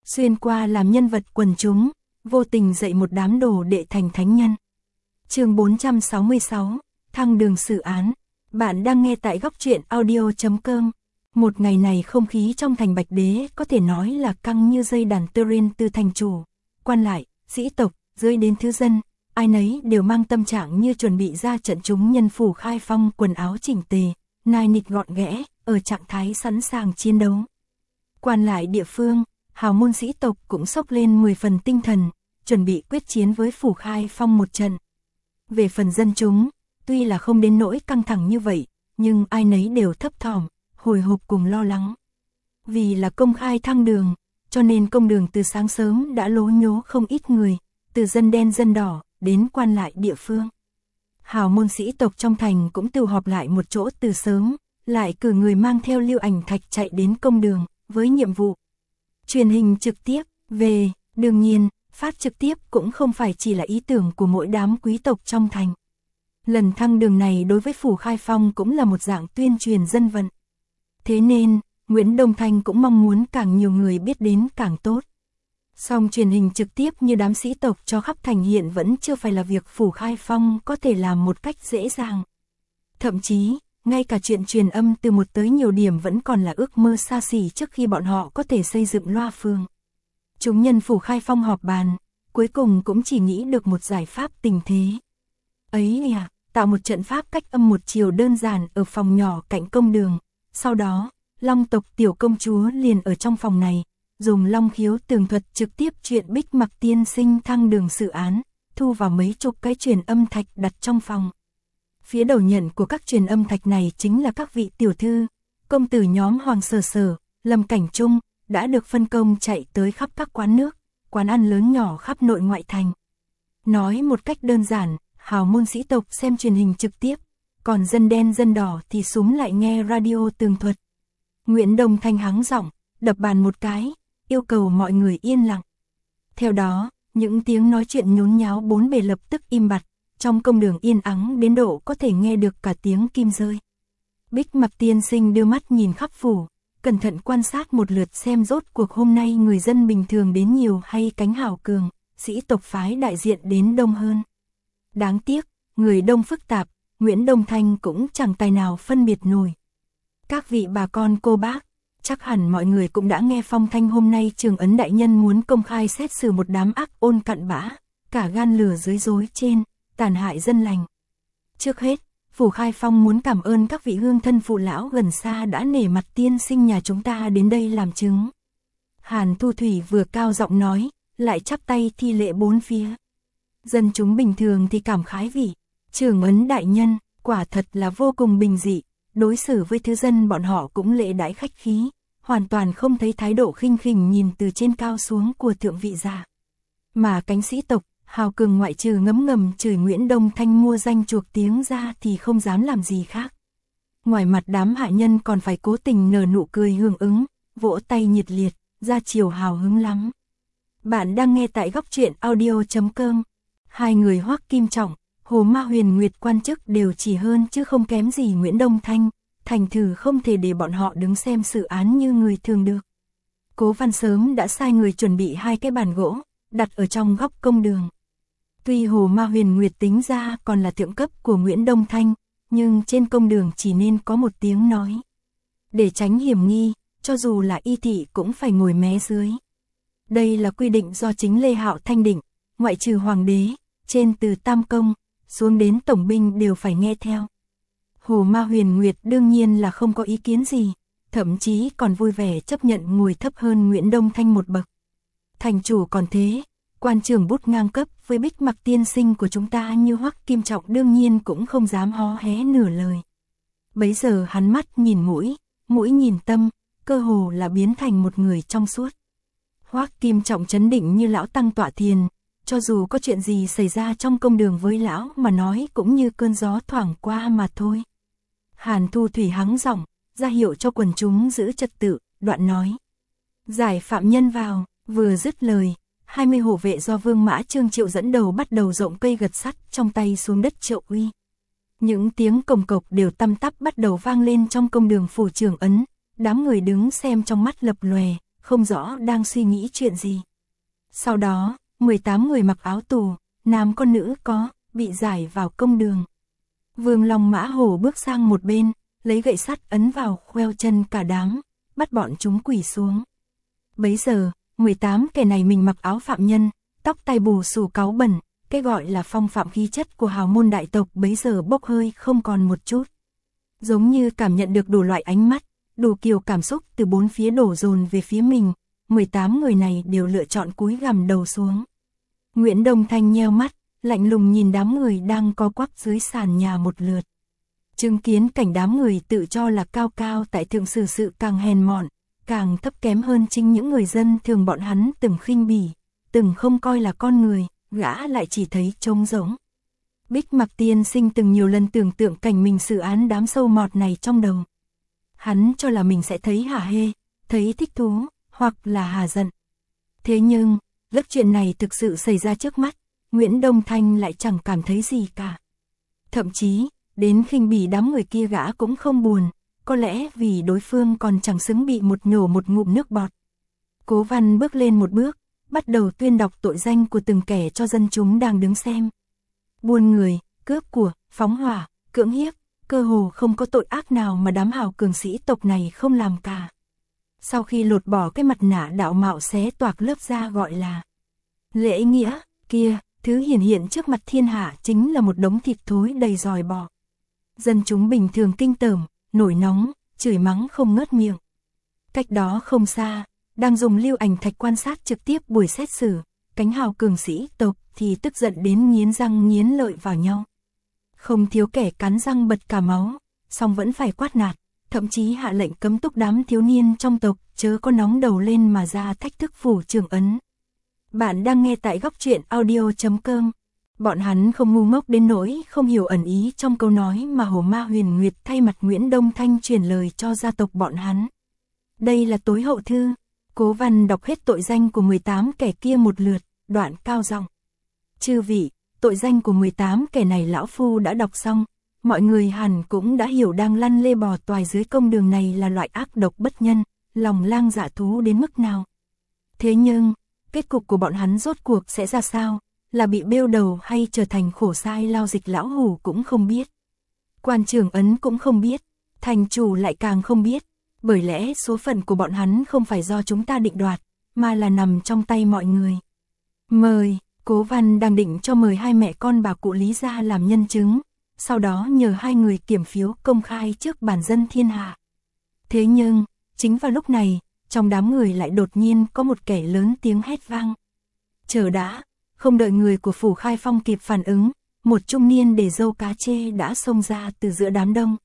xuyên qua làm nhân vật quần chúng, vô tình dạy một đám đồ đệ thành thánh nhân. Chương 466, Thăng đường xử án. Bạn đang nghe tại góc truyện audio.com. Một ngày này không khí trong thành Bạch Đế có thể nói là căng như dây đàn tơ rên, từ thành chủ, quan lại, sĩ tộc, dưới đến thứ dân, ai nấy đều mang tâm trạng như chuẩn bị ra trận. Chúng nhân Phủ Khai Phong quần áo chỉnh tề, nai nịt gọn ghẽ, ở trạng thái sẵn sàng chiến đấu. Quan lại địa phương, hào môn sĩ tộc cũng xốc lên 10 phần tinh thần, chuẩn bị quyết chiến với Phủ Khai Phong một trận. Về phần dân chúng, tuy là không đến nỗi căng thẳng như vậy, nhưng ai nấy đều thấp thỏm, hồi hộp cùng lo lắng. Vì là công khai thăng đường, cho nên công đường từ sáng sớm đã lố nhố không ít người, từ dân đen dân đỏ đến quan lại địa phương. Hào môn sĩ tộc trong thành cũng tụ họp lại một chỗ từ sớm, lại cử người mang theo Lưu Ảnh Thạch chạy đến công đường với nhiệm vụ truyền hình trực tiếp về. Đương nhiên, phát trực tiếp cũng không phải chỉ là ý tưởng của mỗi đám quý tộc trong thành. Lần thăng đường này đối với Phủ Khai Phong cũng là một dạng tuyên truyền dân vận. Thế nên, Nguyễn Đông Thanh cũng mong muốn càng nhiều người biết đến càng tốt. Song truyền hình trực tiếp như đám sĩ tộc cho khắp thành hiện vẫn chưa phải là việc Phủ Khai Phong có thể làm một cách dễ dàng. Thậm chí, ngay cả chuyện truyền âm từ một tới nhiều điểm vẫn còn là ước mơ xa xỉ trước khi bọn họ có thể xây dựng loa phường. Chúng nhân Phủ Khai Phong họp bàn, cuối cùng cũng chỉ nghĩ được một giải pháp tình thế. Ấy à, tạo một trận pháp cách âm một chiều đơn giản ở phòng nhỏ cạnh công đường. Sau đó, Long tộc tiểu công chúa liền ở trong phòng này, dùng Long khiếu tường thuật trực tiếp chuyện Bích Mặc tiên sinh thăng đường xử án, thu vào mấy chục cái truyền âm thạch đặt trong phòng. Phía đầu nhận của các truyền âm thạch này chính là các vị tiểu thư, công tử nhóm Hoàng Sở Sở, Lâm Cảnh Trung, đã được phân công chạy tới khắp các quán nước, quán ăn lớn nhỏ khắp nội ngoại thành. Nói một cách đơn giản, hào môn sĩ tộc xem truyền hình trực tiếp, còn dân đen dân đỏ thì súm lại nghe radio tường thuật. Nguyễn Đông Thanh hắng giọng, đập bàn một cái, yêu cầu mọi người yên lặng. Theo đó, những tiếng nói chuyện nhốn nháo bốn bề lập tức im bặt, trong công đường yên ắng đến độ có thể nghe được cả tiếng kim rơi. Bích Mặc tiên sinh đưa mắt nhìn khắp phủ, cẩn thận quan sát một lượt xem rốt cuộc hôm nay người dân bình thường đến nhiều hay cánh hào cường, sĩ tộc phái đại diện đến đông hơn. Đáng tiếc, người đông phức tạp, Nguyễn Đông Thanh cũng chẳng tài nào phân biệt nổi. Các vị bà con cô bác, chắc hẳn mọi người cũng đã nghe phong thanh hôm nay Trường Ấn đại nhân muốn công khai xét xử một đám ác ôn cặn bã, cả gan lửa dưới dối trên, tàn hại dân lành. Trước hết, Phủ Khai Phong muốn cảm ơn các vị hương thân phụ lão gần xa đã nể mặt tiên sinh nhà chúng ta đến đây làm chứng. Hàn Thu Thủy vừa cao giọng nói, lại chắp tay thi lễ bốn phía. Dân chúng bình thường thì cảm khái vị Trường Ấn đại nhân, quả thật là vô cùng bình dị, đối xử với thứ dân bọn họ cũng lễ đãi khách khí, hoàn toàn không thấy thái độ khinh khỉnh nhìn từ trên cao xuống của thượng vị giả. Mà cánh sĩ tộc, hào cường ngoại trừ ngấm ngầm chửi Nguyễn Đông Thanh mua danh chuộc tiếng ra thì không dám làm gì khác. Ngoài mặt đám hạ nhân còn phải cố tình nở nụ cười hưởng ứng, vỗ tay nhiệt liệt, ra chiều hào hứng lắm. Bạn đang nghe tại góc truyện audio.com. Hai người Hoắc Kim Trọng, Hồ Ma Huyền Nguyệt quan chức đều chỉ hơn chứ không kém gì Nguyễn Đông Thanh, thành thử không thể để bọn họ đứng xem xử án như người thường được. Cố Văn sớm đã sai người chuẩn bị hai cái bàn gỗ, đặt ở trong góc công đường. Tuy Hồ Ma Huyền Nguyệt tính ra còn là thượng cấp của Nguyễn Đông Thanh, nhưng trên công đường chỉ nên có một tiếng nói. Để tránh hiểm nghi, cho dù là y thị cũng phải ngồi mé dưới. Đây là quy định do chính Lê Hạo Thanh định, ngoại trừ hoàng đế, trên từ Tam Công, xuống đến tổng binh đều phải nghe theo. Hồ Ma Huyền Nguyệt đương nhiên là không có ý kiến gì, thậm chí còn vui vẻ chấp nhận ngồi thấp hơn Nguyễn Đông Thanh một bậc. Thành chủ còn thế, quan trưởng bút ngang cấp với Bích Mặc tiên sinh của chúng ta như Hoắc Kim Trọng đương nhiên cũng không dám hó hé nửa lời. Bấy giờ hắn mắt nhìn mũi, mũi nhìn tâm, cơ hồ là biến thành một người trong suốt. Hoắc Kim Trọng trấn định như lão tăng tọa thiền, cho dù có chuyện gì xảy ra trong công đường với lão mà nói cũng như cơn gió thoảng qua mà thôi. Hàn Thu Thủy hắng giọng, ra hiệu cho quần chúng giữ trật tự, đoạn nói. Giải phạm nhân vào, vừa dứt lời, 20 hộ vệ do Vương Mã Trương Triệu dẫn đầu bắt đầu rộng cây gật sắt trong tay xuống đất Triệu uy. Những tiếng cồng cộc đều tăm tắp bắt đầu vang lên trong công đường phủ Trường Ấn, đám người đứng xem trong mắt lập lòe, không rõ đang suy nghĩ chuyện gì. Sau đó, 18 người mặc áo tù, nam con nữ có, bị giải vào công đường. Vương Long Mã Hổ bước sang một bên, lấy gậy sắt ấn vào khoeo chân cả đám, bắt bọn chúng quỳ xuống. Bấy giờ, 18 kẻ này mình mặc áo phạm nhân, tóc tai bù xù cáu bẩn, cái gọi là phong phạm khí chất của hào môn đại tộc bấy giờ bốc hơi không còn một chút. Giống như cảm nhận được đủ loại ánh mắt, đủ kiểu cảm xúc từ bốn phía đổ dồn về phía mình, 18 người này đều lựa chọn cúi gằm đầu xuống. Nguyễn Đông Thanh nheo mắt, lạnh lùng nhìn đám người đang co quắp dưới sàn nhà một lượt. Chứng kiến cảnh đám người tự cho là cao cao tại thượng xử sự càng hèn mọn, càng thấp kém hơn chính những người dân thường bọn hắn từng khinh bỉ, từng không coi là con người, gã lại chỉ thấy trống rỗng. Bích Mặc tiên sinh từng nhiều lần tưởng tượng cảnh mình xử án đám sâu mọt này trong đầu. Hắn cho là mình sẽ thấy hả hê, thấy thích thú, hoặc là hà giận. Thế nhưng, lúc chuyện này thực sự xảy ra trước mắt, Nguyễn Đông Thanh lại chẳng cảm thấy gì cả. Thậm chí, đến khinh bỉ đám người kia gã cũng không buồn, có lẽ vì đối phương còn chẳng xứng bị nhổ một ngụm nước bọt. Cố Văn bước lên một bước, bắt đầu tuyên đọc tội danh của từng kẻ cho dân chúng đang đứng xem. Buôn người, cướp của, phóng hỏa, cưỡng hiếp, cơ hồ không có tội ác nào mà đám hào cường sĩ tộc này không làm cả. Sau khi lột bỏ cái mặt nạ đạo mạo xé toạc lớp da gọi là lễ nghĩa, kia, thứ hiển hiện trước mặt thiên hạ chính là một đống thịt thối đầy giòi bọ. Dân chúng bình thường kinh tởm, nổi nóng, chửi mắng không ngớt miệng. Cách đó không xa, đang dùng lưu ảnh thạch quan sát trực tiếp buổi xét xử, cánh hào cường sĩ tộc thì tức giận đến nghiến răng nghiến lợi vào nhau. Không thiếu kẻ cắn răng bật cả máu, song vẫn phải quát nạt, thậm chí hạ lệnh cấm túc đám thiếu niên trong tộc chớ có nóng đầu lên mà ra thách thức phủ trưởng ấn. Bạn đang nghe tại góc truyện audio.com. Bọn hắn không ngu ngốc đến nỗi không hiểu ẩn ý trong câu nói mà Hồ Ma Huyền Nguyệt thay mặt Nguyễn Đông Thanh truyền lời cho gia tộc bọn hắn. Đây là tối hậu thư. Cố Văn đọc hết tội danh của 18 kẻ kia một lượt, đoạn cao giọng. Chư vị, tội danh của 18 kẻ này lão phu đã đọc xong, mọi người hẳn cũng đã hiểu đang lăn lê bò toài dưới công đường này là loại ác độc bất nhân, lòng lang dạ thú đến mức nào. Thế nhưng, kết cục của bọn hắn rốt cuộc sẽ ra sao, là bị bêu đầu hay trở thành khổ sai lao dịch lão hủ cũng không biết. Quan trưởng ấn cũng không biết, thành chủ lại càng không biết, bởi lẽ số phận của bọn hắn không phải do chúng ta định đoạt, mà là nằm trong tay mọi người. Mời, Cố Văn đang định cho mời hai mẹ con bà cụ Lý ra làm nhân chứng, sau đó nhờ hai người kiểm phiếu công khai trước bản dân thiên hạ. Thế nhưng, chính vào lúc này, trong đám người lại đột nhiên có một kẻ lớn tiếng hét vang. Chờ đã, không đợi người của phủ Khai Phong kịp phản ứng, một trung niên để râu cá chê đã xông ra từ giữa đám đông.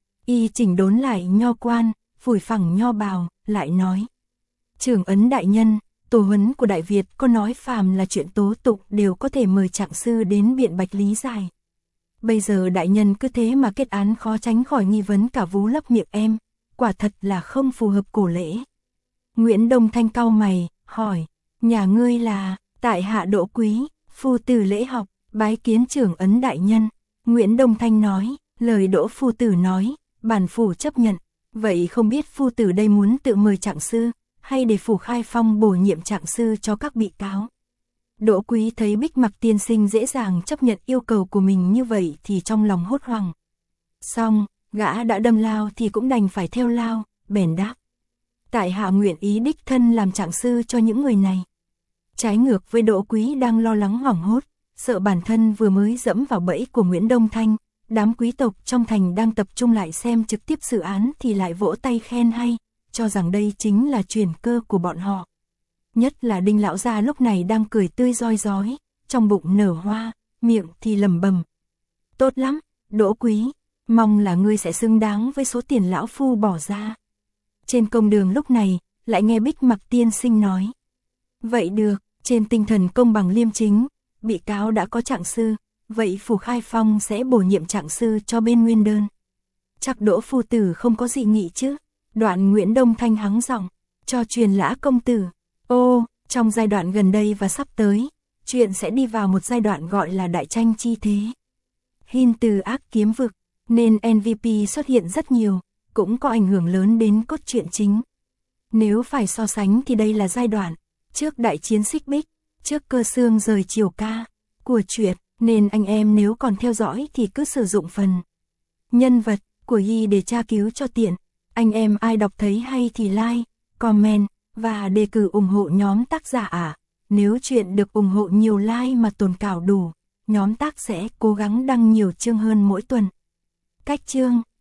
Y chỉnh đốn lại nho quan, phủi phẳng nho bào, lại nói. Trưởng ấn đại nhân, tổ huấn của Đại Việt có nói phàm là chuyện tố tụng đều có thể mời trạng sư đến biện bạch lý giải. Bây giờ đại nhân cứ thế mà kết án khó tránh khỏi nghi vấn cả vú lấp miệng em, quả thật là không phù hợp cổ lễ. Nguyễn Đông Thanh cau mày, hỏi, nhà ngươi là, tại hạ Đỗ Quý, phu tử lễ học, bái kiến trưởng ấn đại nhân. Nguyễn Đông Thanh nói, lời Đỗ phu tử nói, bản phủ chấp nhận, vậy không biết phu tử đây muốn tự mời trạng sư, hay để phủ Khai Phong bổ nhiệm trạng sư cho các bị cáo. Đỗ Quý thấy Bích Mặc tiên sinh dễ dàng chấp nhận yêu cầu của mình như vậy thì trong lòng hốt hoảng. Xong, gã đã đâm lao thì cũng đành phải theo lao, bèn đáp. Tại hạ nguyện ý đích thân làm trạng sư cho những người này. Trái ngược với Đỗ Quý đang lo lắng hoảng hốt, sợ bản thân vừa mới dẫm vào bẫy của Nguyễn Đông Thanh, đám quý tộc trong thành đang tập trung lại xem trực tiếp xử án thì lại vỗ tay khen hay, cho rằng đây chính là truyền cơ của bọn họ. Nhất là Đinh lão gia lúc này đang cười tươi rói rói, trong bụng nở hoa, miệng thì lẩm bẩm. Tốt lắm, Đỗ Quý, mong là ngươi sẽ xứng đáng với số tiền lão phu bỏ ra. Trên công đường lúc này, lại nghe Bích Mặc tiên sinh nói. Vậy được, trên tinh thần công bằng liêm chính, bị cáo đã có trạng sư, vậy phủ Khai Phong sẽ bổ nhiệm trạng sư cho bên nguyên đơn. Chắc Đỗ phu tử không có dị nghị chứ? Đoạn Nguyễn Đông Thanh hắng giọng, cho truyền Lã công tử. Ô, trong giai đoạn gần đây và sắp tới, chuyện sẽ đi vào một giai đoạn gọi là đại tranh chi thế. Hin từ ác kiếm vực, nên MVP xuất hiện rất nhiều, cũng có ảnh hưởng lớn đến cốt truyện chính. Nếu phải so sánh thì đây là giai đoạn trước đại chiến Xích Bích, trước Cơ Xương rời Triều Ca của truyện, nên anh em nếu còn theo dõi thì cứ sử dụng phần nhân vật của Yi để tra cứu cho tiện. Anh em ai đọc thấy hay thì like, comment và đề cử ủng hộ nhóm tác giả ạ. Nếu chuyện được ủng hộ nhiều like mà tồn cảo đủ, nhóm tác sẽ cố gắng đăng nhiều chương hơn mỗi tuần. Cách chương